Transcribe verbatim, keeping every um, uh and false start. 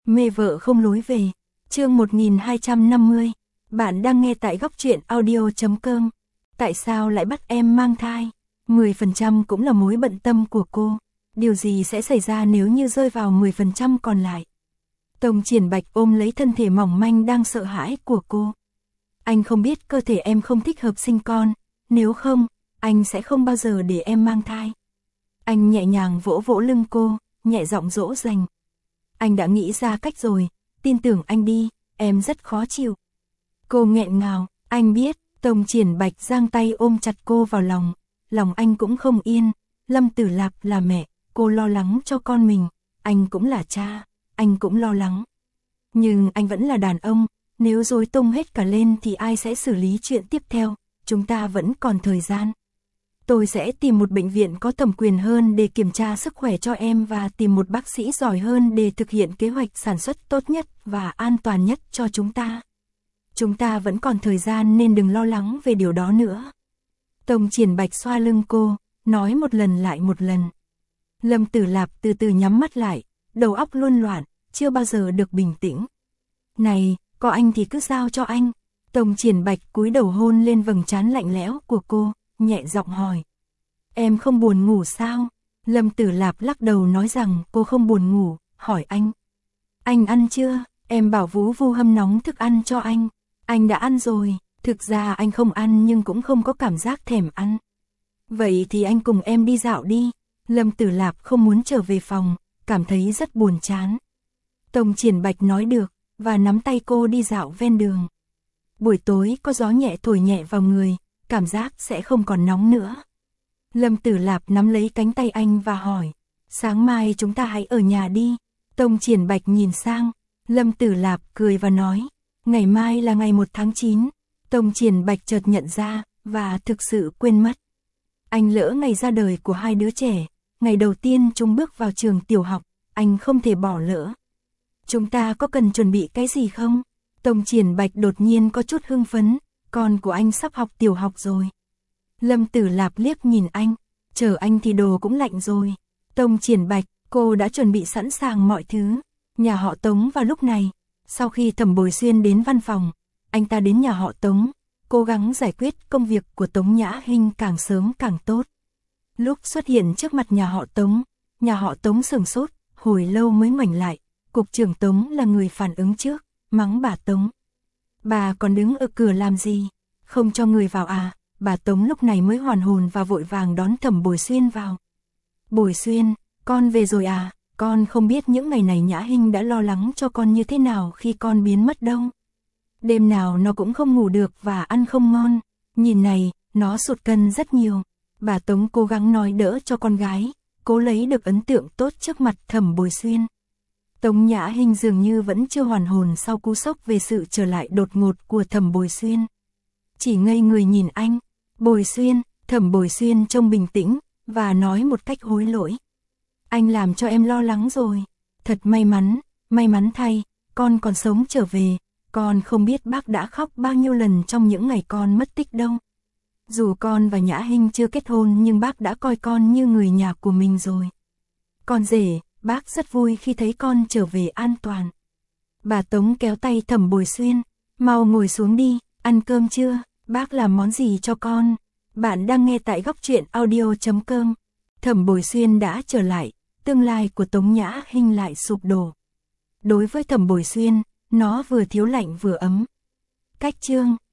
Mê vợ không lối về. Chương một nghìn hai trăm năm mươi. Bạn đang nghe tại góc truyện audio chấm com. Tại sao lại bắt em mang thai? mười phần trăm cũng là mối bận tâm của cô. Điều gì sẽ xảy ra nếu như rơi vào mười phần trăm còn lại? Tông Triển Bạch ôm lấy thân thể mỏng manh đang sợ hãi của cô. Anh không biết cơ thể em không thích hợp sinh con, nếu không, anh sẽ không bao giờ để em mang thai. Anh nhẹ nhàng vỗ vỗ lưng cô, nhẹ giọng dỗ dành. Anh đã nghĩ ra cách rồi, tin tưởng anh đi, em rất khó chịu. Cô nghẹn ngào, anh biết. Tông Triển Bạch giang tay ôm chặt cô vào lòng, lòng anh cũng không yên. Lâm Tử Lạp là mẹ, cô lo lắng cho con mình, anh cũng là cha, anh cũng lo lắng. Nhưng anh vẫn là đàn ông, nếu rối tung hết cả lên thì ai sẽ xử lý chuyện tiếp theo, chúng ta vẫn còn thời gian. Tôi sẽ tìm một bệnh viện có thẩm quyền hơn để kiểm tra sức khỏe cho em và tìm một bác sĩ giỏi hơn để thực hiện kế hoạch sản xuất tốt nhất và an toàn nhất cho chúng ta. Chúng ta vẫn còn thời gian nên đừng lo lắng về điều đó nữa. Tông Triển Bạch xoa lưng cô, nói một lần lại một lần. Lâm Tử Lạp từ từ nhắm mắt lại, đầu óc luân loạn, chưa bao giờ được bình tĩnh. Này, có anh thì cứ giao cho anh. Tông Triển Bạch cúi đầu hôn lên vầng trán lạnh lẽo của cô, nhẹ giọng hỏi. Em không buồn ngủ sao? Lâm Tử Lạp lắc đầu nói rằng cô không buồn ngủ, hỏi anh. Anh ăn chưa? Em bảo Vũ Vu hâm nóng thức ăn cho anh. Anh đã ăn rồi, thực ra anh không ăn nhưng cũng không có cảm giác thèm ăn. Vậy thì anh cùng em đi dạo đi. Lâm Tử Lạp không muốn trở về phòng, cảm thấy rất buồn chán. Tông Triển Bạch nói được, và nắm tay cô đi dạo ven đường. Buổi tối có gió nhẹ thổi nhẹ vào người, cảm giác sẽ không còn nóng nữa. Lâm Tử Lạp nắm lấy cánh tay anh và hỏi, sáng mai chúng ta hãy ở nhà đi. Tông Triển Bạch nhìn sang, Lâm Tử Lạp cười và nói, ngày mai là ngày một tháng chín. Tông Triển Bạch chợt nhận ra, và thực sự quên mất. Anh lỡ ngày ra đời của hai đứa trẻ, ngày đầu tiên chúng bước vào trường tiểu học, anh không thể bỏ lỡ. Chúng ta có cần chuẩn bị cái gì không? Tông Triển Bạch đột nhiên có chút hưng phấn, con của anh sắp học tiểu học rồi. Lâm Tử Lạp liếc nhìn anh, chờ anh thì đồ cũng lạnh rồi. Tông Triển Bạch, cô đã chuẩn bị sẵn sàng mọi thứ. Nhà họ Tống vào lúc này, sau khi Thẩm Bồi Xuyên đến văn phòng, anh ta đến nhà họ Tống, cố gắng giải quyết công việc của Tống Nhã Hinh càng sớm càng tốt. Lúc xuất hiện trước mặt nhà họ Tống, nhà họ Tống sửng sốt, hồi lâu mới ngoảnh lại, cục trưởng Tống là người phản ứng trước, mắng bà Tống. Bà còn đứng ở cửa làm gì? Không cho người vào à? Bà Tống lúc này mới hoàn hồn và vội vàng đón Thẩm Bồi Xuyên vào. Bồi Xuyên, con về rồi à? Con không biết những ngày này Nhã Hinh đã lo lắng cho con như thế nào khi con biến mất đâu. Đêm nào nó cũng không ngủ được và ăn không ngon. Nhìn này, nó sụt cân rất nhiều. Bà Tống cố gắng nói đỡ cho con gái, cố lấy được ấn tượng tốt trước mặt Thẩm Bồi Xuyên. Tống Nhã Hinh dường như vẫn chưa hoàn hồn sau cú sốc về sự trở lại đột ngột của Thẩm Bồi Xuyên. Chỉ ngây người nhìn anh. Bồi Xuyên, Thẩm Bồi Xuyên trông bình tĩnh, và nói một cách hối lỗi. Anh làm cho em lo lắng rồi. Thật may mắn, may mắn thay, con còn sống trở về. Con không biết bác đã khóc bao nhiêu lần trong những ngày con mất tích đâu. Dù con và Nhã Hinh chưa kết hôn nhưng bác đã coi con như người nhà của mình rồi. Con rể, bác rất vui khi thấy con trở về an toàn. Bà Tống kéo tay Thẩm Bồi Xuyên. Mau ngồi xuống đi, ăn cơm chưa? Bác làm món gì cho con? Bạn đang nghe tại góc truyện audio chấm com. Thẩm Bồi Xuyên đã trở lại, tương lai của Tống Nhã Hinh lại sụp đổ. Đối với Thẩm Bồi Xuyên, nó vừa thiếu lạnh vừa ấm. Cách chương